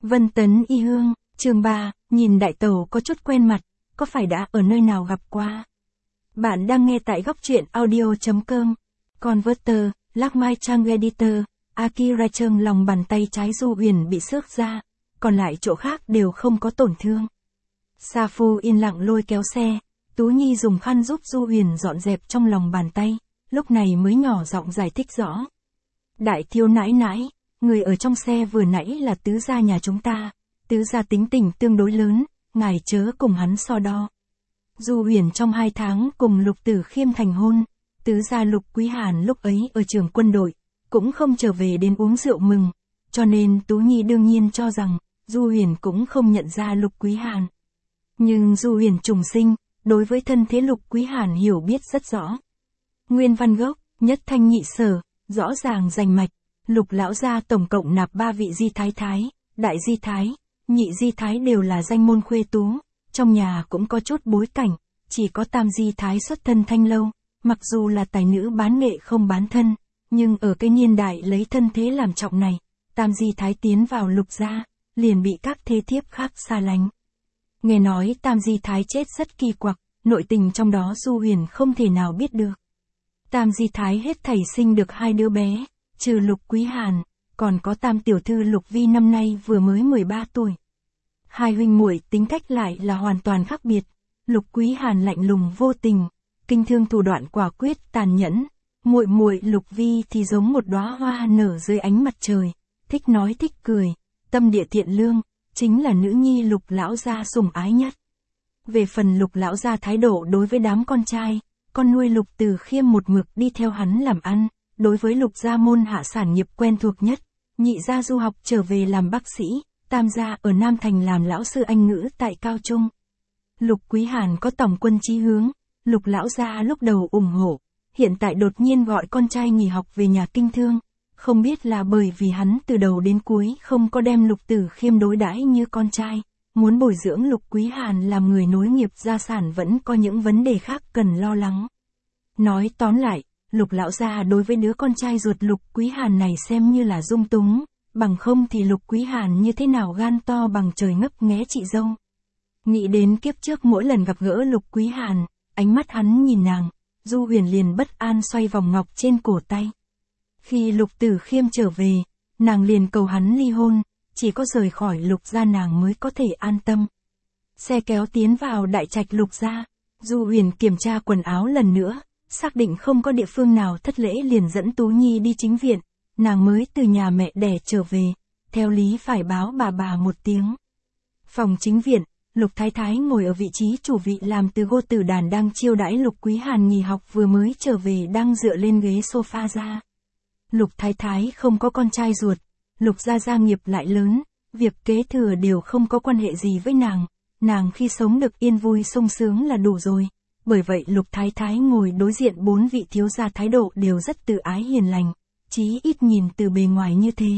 Vân Tấn Y Hương, chương 3, nhìn đại tẩu có chút quen mặt, có phải đã ở nơi nào gặp qua? Bạn đang nghe tại góc truyện audio.com. Converter, Lắc Mai Trang Editor, Akira Trương lòng bàn tay trái Du Huyền bị xước ra, còn lại chỗ khác đều không có tổn thương. Sa Phu yên lặng lôi kéo xe, Tú Nhi dùng khăn giúp Du Huyền dọn dẹp trong lòng bàn tay, lúc này mới nhỏ giọng giải thích rõ. Đại thiếu nãi nãi, người ở trong xe vừa nãy là tứ gia nhà chúng ta, tứ gia tính tình tương đối lớn, ngài chớ cùng hắn so đo. Du Huyền trong 2 tháng cùng Lục Tử Khiêm thành hôn, tứ gia Lục Quý Hàn lúc ấy ở trường quân đội, cũng không trở về đến uống rượu mừng, cho nên Tú Nhi đương nhiên cho rằng, Du Huyền cũng không nhận ra Lục Quý Hàn. Nhưng Du Huyền trùng sinh, đối với thân thế Lục Quý Hàn hiểu biết rất rõ. Nguyên văn gốc, nhất thanh nhị sở, rõ ràng rành mạch, Lục lão gia tổng cộng nạp 3 vị di thái thái, đại di thái, nhị di thái đều là danh môn khuê tú, trong nhà cũng có chút bối cảnh, chỉ có tam di thái xuất thân thanh lâu, mặc dù là tài nữ bán nghệ không bán thân, nhưng ở cái niên đại lấy thân thế làm trọng này, tam di thái tiến vào Lục gia, liền bị các thế thiếp khác xa lánh. Nghe nói tam di thái chết rất kỳ quặc, nội tình trong đó Du Huyền không thể nào biết được. Tam di thái hết thảy sinh được 2 đứa bé, trừ Lục Quý Hàn, còn có tam tiểu thư Lục Vi năm nay vừa mới 13 tuổi. 2 huynh muội tính cách lại là hoàn toàn khác biệt, Lục Quý Hàn lạnh lùng vô tình, kinh thương thủ đoạn quả quyết tàn nhẫn, muội muội Lục Vi thì giống một đóa hoa nở dưới ánh mặt trời, thích nói thích cười, tâm địa thiện lương, chính là nữ nhi Lục lão gia sủng ái nhất. Về phần Lục lão gia thái độ đối với đám con trai, con nuôi Lục Tử Khiêm một mực đi theo hắn làm ăn, đối với Lục gia môn hạ sản nghiệp quen thuộc nhất, nhị gia du học trở về làm bác sĩ, tam gia ở Nam Thành làm lão sư Anh ngữ tại Cao Trung. Lục Quý Hàn có tổng quân chí hướng, Lục lão gia lúc đầu ủng hộ, hiện tại đột nhiên gọi con trai nghỉ học về nhà kinh thương, không biết là bởi vì hắn từ đầu đến cuối không có đem Lục Tử Khiêm đối đãi như con trai, muốn bồi dưỡng Lục Quý Hàn làm người nối nghiệp gia sản vẫn có những vấn đề khác cần lo lắng. Nói tóm lại, Lục lão gia đối với đứa con trai ruột Lục Quý Hàn này xem như là dung túng, bằng không thì Lục Quý Hàn như thế nào gan to bằng trời ngấp nghé chị dâu. Nghĩ đến kiếp trước mỗi lần gặp gỡ Lục Quý Hàn, ánh mắt hắn nhìn nàng, Du Huyền liền bất an xoay vòng ngọc trên cổ tay. Khi Lục Tử Khiêm trở về, nàng liền cầu hắn ly hôn, chỉ có rời khỏi Lục gia nàng mới có thể an tâm. Xe kéo tiến vào đại trạch Lục gia, Du Huyền kiểm tra quần áo lần nữa, xác định không có địa phương nào thất lễ liền dẫn Tú Nhi đi chính viện, nàng mới từ nhà mẹ đẻ trở về, theo lý phải báo bà một tiếng. Phòng chính viện, Lục Thái Thái ngồi ở vị trí chủ vị làm từ gô tử đàn đang chiêu đãi Lục Quý Hàn nghỉ học vừa mới trở về đang dựa lên ghế sofa ra. Lục Thái Thái không có con trai ruột, Lục gia nghiệp lại lớn, việc kế thừa đều không có quan hệ gì với nàng khi sống được yên vui sung sướng là đủ rồi. Bởi vậy Lục Thái Thái ngồi đối diện 4 vị thiếu gia thái độ đều rất từ ái hiền lành, chí ít nhìn từ bề ngoài như thế.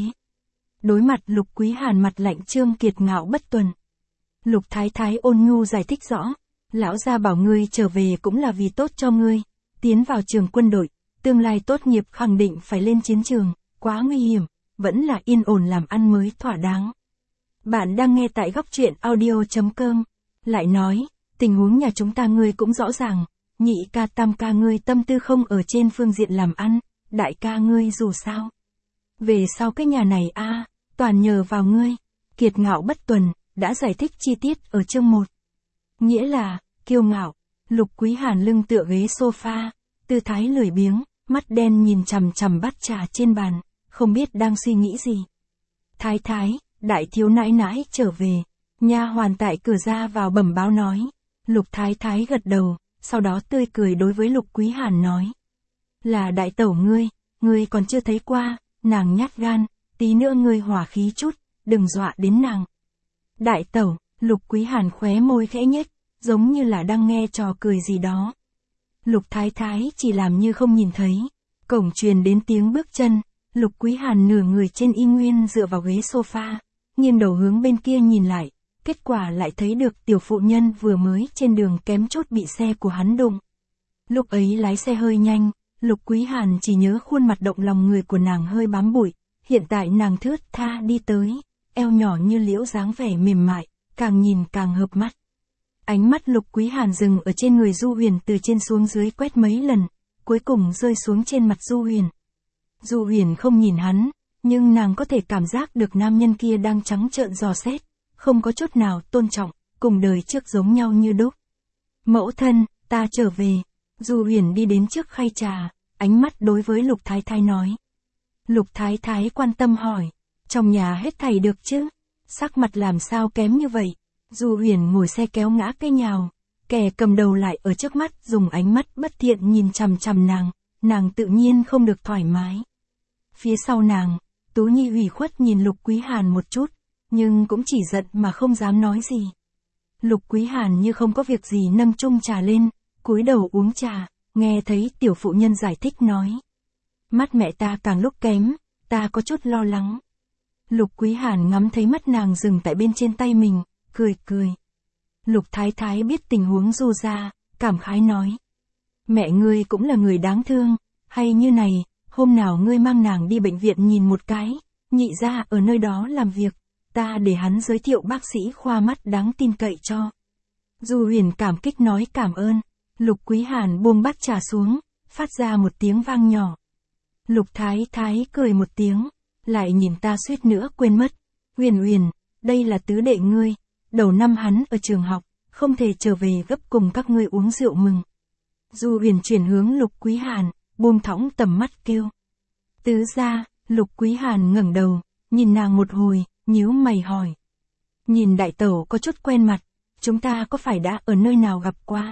Đối mặt Lục Quý Hàn mặt lạnh trương kiệt ngạo bất tuần. Lục Thái Thái ôn nhu giải thích rõ, lão gia bảo ngươi trở về cũng là vì tốt cho ngươi, tiến vào trường quân đội, tương lai tốt nghiệp khẳng định phải lên chiến trường, quá nguy hiểm, vẫn là yên ổn làm ăn mới thỏa đáng. Bạn đang nghe tại góc truyện audio.com, lại nói, tình huống nhà chúng ta ngươi cũng rõ ràng, nhị ca tam ca ngươi tâm tư không ở trên phương diện làm ăn, đại ca ngươi dù sao. Về sau cái nhà này toàn nhờ vào ngươi, kiệt ngạo bất tuần, đã giải thích chi tiết ở chương 1. Nghĩa là, kiêu ngạo, Lục Quý Hàn lưng tựa ghế sofa, tư thái lười biếng, mắt đen nhìn chằm chằm bát trà trên bàn, không biết đang suy nghĩ gì. Thái thái, đại thiếu nãi nãi trở về, nha hoàn tại cửa ra vào bẩm báo nói. Lục Thái Thái gật đầu, sau đó tươi cười đối với Lục Quý Hàn nói. Là đại tẩu ngươi còn chưa thấy qua, nàng nhát gan, tí nữa ngươi hỏa khí chút, đừng dọa đến nàng. Đại tẩu, Lục Quý Hàn khóe môi khẽ nhếch, giống như là đang nghe trò cười gì đó. Lục Thái Thái chỉ làm như không nhìn thấy, cổng truyền đến tiếng bước chân, Lục Quý Hàn nửa người trên y nguyên dựa vào ghế sofa, nghiêng đầu hướng bên kia nhìn lại. Kết quả lại thấy được tiểu phụ nhân vừa mới trên đường kém chút bị xe của hắn đụng. Lúc ấy lái xe hơi nhanh, Lục Quý Hàn chỉ nhớ khuôn mặt động lòng người của nàng hơi bám bụi, hiện tại nàng thướt tha đi tới, eo nhỏ như liễu dáng vẻ mềm mại, càng nhìn càng hợp mắt. Ánh mắt Lục Quý Hàn dừng ở trên người Du Huyền từ trên xuống dưới quét mấy lần, cuối cùng rơi xuống trên mặt Du Huyền. Du Huyền không nhìn hắn, nhưng nàng có thể cảm giác được nam nhân kia đang trắng trợn dò xét, không có chút nào tôn trọng, cùng đời trước giống nhau như đúc. Mẫu thân, ta trở về. Du Huyền đi đến trước khay trà, ánh mắt đối với Lục Thái Thái nói. Lục Thái Thái quan tâm hỏi, trong nhà hết thảy được chứ? Sắc mặt làm sao kém như vậy? Du Huyền ngồi xe kéo ngã cây nhào, kẻ cầm đầu lại ở trước mắt dùng ánh mắt bất thiện nhìn chằm chằm nàng tự nhiên không được thoải mái. Phía sau nàng, Tú Nhi ủy khuất nhìn Lục Quý Hàn một chút, nhưng cũng chỉ giận mà không dám nói gì. Lục Quý Hàn như không có việc gì nâng chung trà lên, cúi đầu uống trà, nghe thấy tiểu phụ nhân giải thích nói. Mắt mẹ ta càng lúc kém, ta có chút lo lắng. Lục Quý Hàn ngắm thấy mắt nàng dừng tại bên trên tay mình, cười. Lục Thái Thái biết tình huống Du ra, cảm khái nói. Mẹ ngươi cũng là người đáng thương, hay như này, hôm nào ngươi mang nàng đi bệnh viện nhìn một cái, nhị gia ở nơi đó làm việc, ta để hắn giới thiệu bác sĩ khoa mắt đáng tin cậy cho. Du Huyền cảm kích nói cảm ơn, Lục Quý Hàn buông bát trà xuống, phát ra một tiếng vang nhỏ. Lục Thái Thái cười một tiếng, lại nhìn ta suýt nữa quên mất. Huyền, đây là tứ đệ ngươi, đầu năm hắn ở trường học, không thể trở về gấp cùng các ngươi uống rượu mừng. Du Huyền chuyển hướng Lục Quý Hàn, buông thõng tầm mắt kêu. Tứ gia. Lục Quý Hàn ngẩng đầu, nhìn nàng một hồi, nhíu mày hỏi. Nhìn đại tẩu có chút quen mặt, chúng ta có phải đã ở nơi nào gặp qua?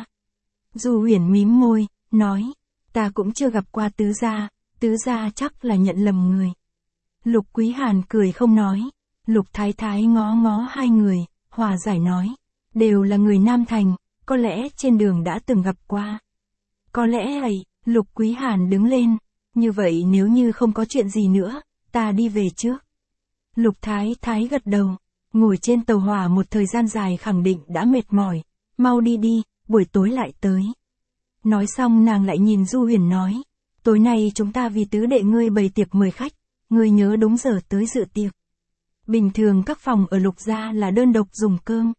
Du Huyền mím môi, nói, ta cũng chưa gặp qua tứ gia chắc là nhận lầm người. Lục Quý Hàn cười không nói, Lục Thái Thái ngó hai người, hòa giải nói, đều là người Nam Thành, có lẽ trên đường đã từng gặp qua. Có lẽ ấy, Lục Quý Hàn đứng lên, như vậy nếu như không có chuyện gì nữa, ta đi về trước. Lục Thái Thái gật đầu, ngồi trên tàu hỏa một thời gian dài khẳng định đã mệt mỏi, mau đi, buổi tối lại tới. Nói xong nàng lại nhìn Du Huyền nói, tối nay chúng ta vì tứ đệ ngươi bày tiệc mời khách, ngươi nhớ đúng giờ tới dự tiệc. Bình thường các phòng ở Lục gia là đơn độc dùng cơm.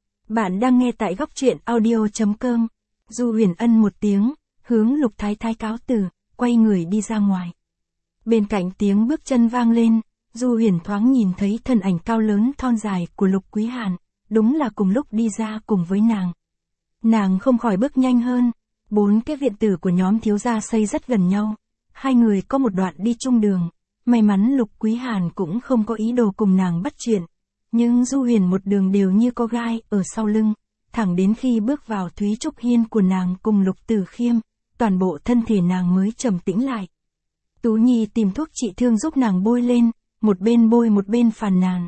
Bạn đang nghe tại góc truyện audio.com. Du Huyền ân một tiếng, hướng Lục Thái Thái cáo từ, quay người đi ra ngoài. Bên cạnh tiếng bước chân vang lên, Du Huyền thoáng nhìn thấy thân ảnh cao lớn thon dài của Lục Quý Hàn, đúng là cùng lúc đi ra cùng với nàng. Nàng không khỏi bước nhanh hơn, 4 cái viện tử của nhóm thiếu gia xây rất gần nhau, hai người có một đoạn đi chung đường, may mắn Lục Quý Hàn cũng không có ý đồ cùng nàng bắt chuyện, nhưng Du Huyền một đường đều như có gai ở sau lưng, thẳng đến khi bước vào Thúy Trúc Hiên của nàng cùng Lục Tử Khiêm, toàn bộ thân thể nàng mới trầm tĩnh lại. Tú Nhi tìm thuốc trị thương giúp nàng bôi lên, một bên bôi một bên phàn nàn.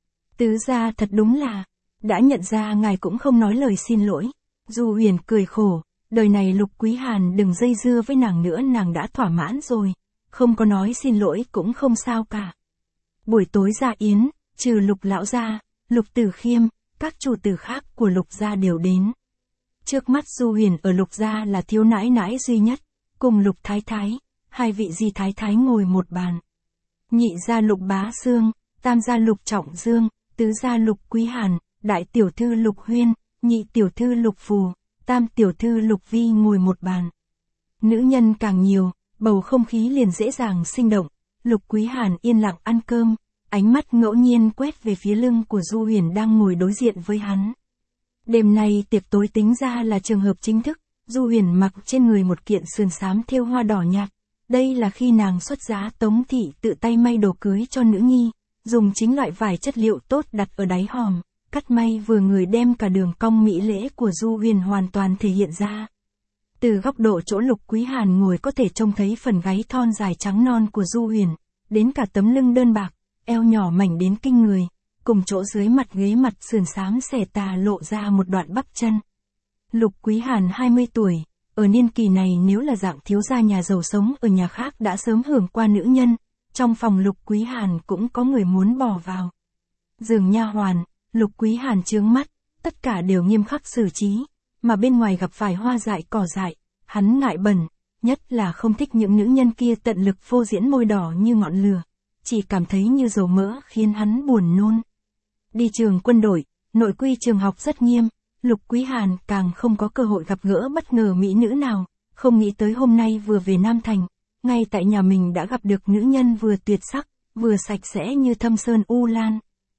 Tứ gia thật đúng là, đã nhận ra ngài cũng không nói lời xin lỗi. Du Huyền cười khổ, đời này Lục Quý Hàn đừng dây dưa với nàng nữa, nàng đã thỏa mãn rồi, không có nói xin lỗi cũng không sao cả. Buổi tối gia yến, trừ Lục lão gia, Lục Tử Khiêm, các chủ tử khác của Lục gia đều đến. Trước mắt Du Huyền ở Lục gia là thiếu nãi nãi duy nhất, cùng Lục Thái Thái, hai vị di thái thái ngồi một bàn. Nhị gia Lục Bá Sương, tam gia Lục Trọng Dương, tứ gia Lục Quý Hàn, đại tiểu thư Lục Huyên, nhị tiểu thư Lục Phù, tam tiểu thư Lục Vi ngồi một bàn. Nữ nhân càng nhiều, bầu không khí liền dễ dàng sinh động. Lục Quý Hàn yên lặng ăn cơm, ánh mắt ngẫu nhiên quét về phía lưng của Du Huyền đang ngồi đối diện với hắn. Đêm nay tiệc tối tính ra là trường hợp chính thức, Du Huyền mặc trên người một kiện sườn xám thêu hoa đỏ nhạt. Đây là khi nàng xuất giá Tống thị tự tay may đồ cưới cho nữ nhi, dùng chính loại vải chất liệu tốt đặt ở đáy hòm, cắt may vừa người đem cả đường cong mỹ lễ của Du Huyền hoàn toàn thể hiện ra. Từ góc độ chỗ Lục Quý Hàn ngồi có thể trông thấy phần gáy thon dài trắng non của Du Huyền, đến cả tấm lưng đơn bạc, eo nhỏ mảnh đến kinh người, cùng chỗ dưới mặt ghế mặt sườn xám xẻ tà lộ ra một đoạn bắp chân. Lục Quý Hàn 20 tuổi, ở niên kỳ này nếu là dạng thiếu gia nhà giàu sống ở nhà khác đã sớm hưởng qua nữ nhân, trong phòng Lục Quý Hàn cũng có người muốn bỏ vào. Giường nha hoàn, Lục Quý Hàn trướng mắt, tất cả đều nghiêm khắc xử trí, mà bên ngoài gặp phải hoa dại cỏ dại, hắn ngại bẩn, nhất là không thích những nữ nhân kia tận lực phô diễn môi đỏ như ngọn lửa, chỉ cảm thấy như dầu mỡ khiến hắn buồn nôn. Đi trường quân đội, nội quy trường học rất nghiêm, Lục Quý Hàn càng không có cơ hội gặp gỡ bất ngờ mỹ nữ nào, không nghĩ tới hôm nay vừa về Nam Thành, ngay tại nhà mình đã gặp được nữ nhân vừa tuyệt sắc, vừa sạch sẽ như thâm sơn u lan.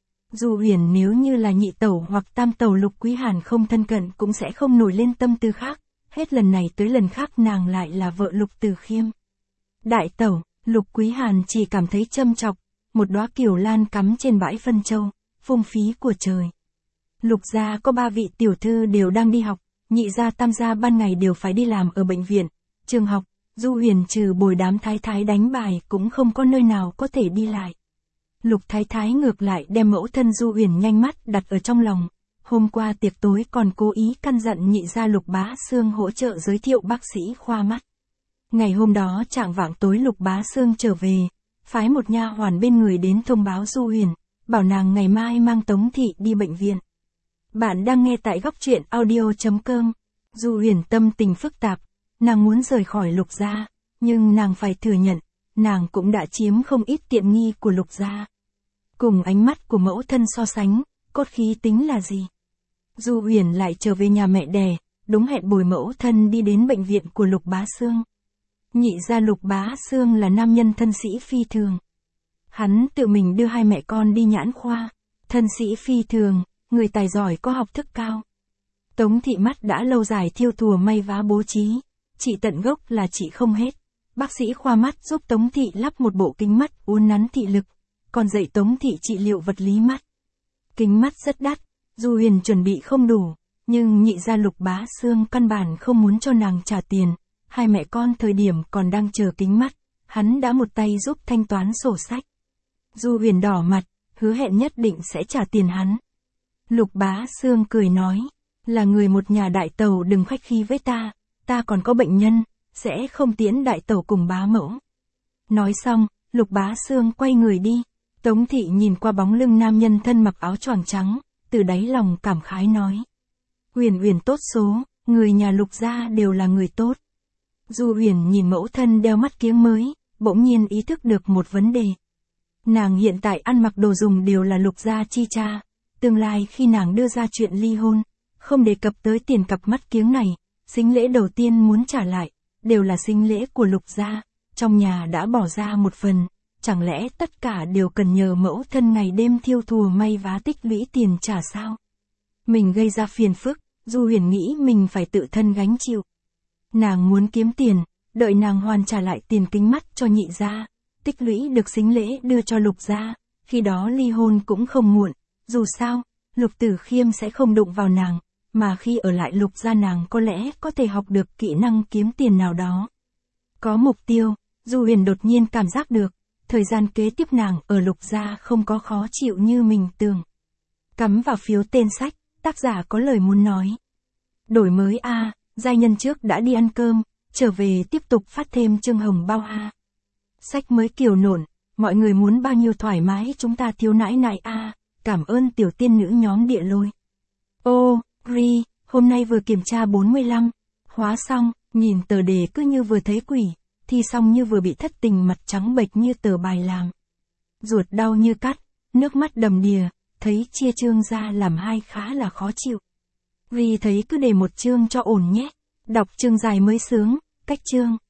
Du Huyền nếu như là nhị tẩu hoặc tam tẩu Lục Quý Hàn không thân cận cũng sẽ không nổi lên tâm tư khác, hết lần này tới lần khác nàng lại là vợ Lục Từ Khiêm. Đại tẩu, Lục Quý Hàn chỉ cảm thấy châm chọc, một đóa kiều lan cắm trên bãi phân châu, phung phí của trời. Lục gia có 3 vị tiểu thư đều đang đi học, nhị gia tam gia ban ngày đều phải đi làm ở bệnh viện, trường học, Du Huyền trừ bồi đám thái thái đánh bài cũng không có nơi nào có thể đi lại. Lục thái thái ngược lại đem mẫu thân Du Huyền nhanh mắt đặt ở trong lòng, hôm qua tiệc tối còn cố ý căn dặn nhị gia Lục Bá Xương hỗ trợ giới thiệu bác sĩ khoa mắt. Ngày hôm đó chạng vạng tối Lục Bá Xương trở về, phái một nha hoàn bên người đến thông báo Du Huyền, bảo nàng ngày mai mang Tống Thị đi bệnh viện. Bạn đang nghe tại góc truyện audio.com. Du Huyền tâm tình phức tạp, nàng muốn rời khỏi Lục gia, nhưng nàng phải thừa nhận, nàng cũng đã chiếm không ít tiện nghi của Lục gia. Cùng ánh mắt của mẫu thân so sánh, cốt khí tính là gì? Du Huyền lại trở về nhà mẹ đẻ, đúng hẹn bồi mẫu thân đi đến bệnh viện của Lục Bá Xương. Nhị gia Lục Bá Xương là nam nhân thân sĩ phi thường. Hắn tự mình đưa hai mẹ con đi nhãn khoa, thân sĩ phi thường, người tài giỏi có học thức cao. Tống Thị mắt đã lâu dài thiêu thùa may vá bố trí, trị tận gốc là trị không hết. Bác sĩ khoa mắt giúp Tống Thị lắp một bộ kính mắt uốn nắn thị lực, còn dạy Tống Thị trị liệu vật lý mắt. Kính mắt rất đắt, Du Huyền chuẩn bị không đủ, nhưng nhị gia Lục Bá Xương căn bản không muốn cho nàng trả tiền. Hai mẹ con thời điểm còn đang chờ kính mắt, hắn đã một tay giúp thanh toán sổ sách. Du Huyền đỏ mặt, hứa hẹn nhất định sẽ trả tiền hắn. Lục Bá Xương cười nói, là người một nhà đại tẩu đừng khách khí với ta còn có bệnh nhân, sẽ không tiễn đại tẩu cùng bá mẫu. Nói xong, Lục Bá Xương quay người đi, Tống Thị nhìn qua bóng lưng nam nhân thân mặc áo choàng trắng, từ đáy lòng cảm khái nói. Huyền Huyền tốt số, người nhà Lục gia đều là người tốt. Du Huyền nhìn mẫu thân đeo mắt kiếng mới, bỗng nhiên ý thức được một vấn đề. Nàng hiện tại ăn mặc đồ dùng đều là Lục gia chi trả, tương lai khi nàng đưa ra chuyện ly hôn, không đề cập tới tiền cặp mắt kiếng này, sính lễ đầu tiên muốn trả lại, đều là sính lễ của Lục gia, trong nhà đã bỏ ra một phần, chẳng lẽ tất cả đều cần nhờ mẫu thân ngày đêm thiêu thùa may vá tích lũy tiền trả sao? Mình gây ra phiền phức, Du Huyền nghĩ mình phải tự thân gánh chịu. Nàng muốn kiếm tiền, đợi nàng hoàn trả lại tiền kính mắt cho nhị gia, tích lũy được sính lễ đưa cho Lục gia, khi đó ly hôn cũng không muộn, dù sao, Lục Tử Khiêm sẽ không đụng vào nàng, mà khi ở lại Lục gia nàng có lẽ có thể học được kỹ năng kiếm tiền nào đó. Có mục tiêu, Du Huyền đột nhiên cảm giác được, thời gian kế tiếp nàng ở Lục gia không có khó chịu như mình tưởng. Cắm vào phiếu tên sách, tác giả có lời muốn nói. Đổi mới a, giai nhân trước đã đi ăn cơm, trở về tiếp tục phát thêm chương hồng bao a. Sách mới kiều nổn, mọi người muốn bao nhiêu thoải mái chúng ta thiếu nãi nãi a, cảm ơn tiểu tiên nữ nhóm địa lôi. Ô, Ri, hôm nay vừa kiểm tra 45, hóa xong, nhìn tờ đề cứ như vừa thấy quỷ, thi xong như vừa bị thất tình mặt trắng bệch như tờ bài làm. Ruột đau như cắt, nước mắt đầm đìa, thấy chia chương ra làm hai khá là khó chịu. Ri thấy cứ để một chương cho ổn nhé, đọc chương dài mới sướng, cách chương.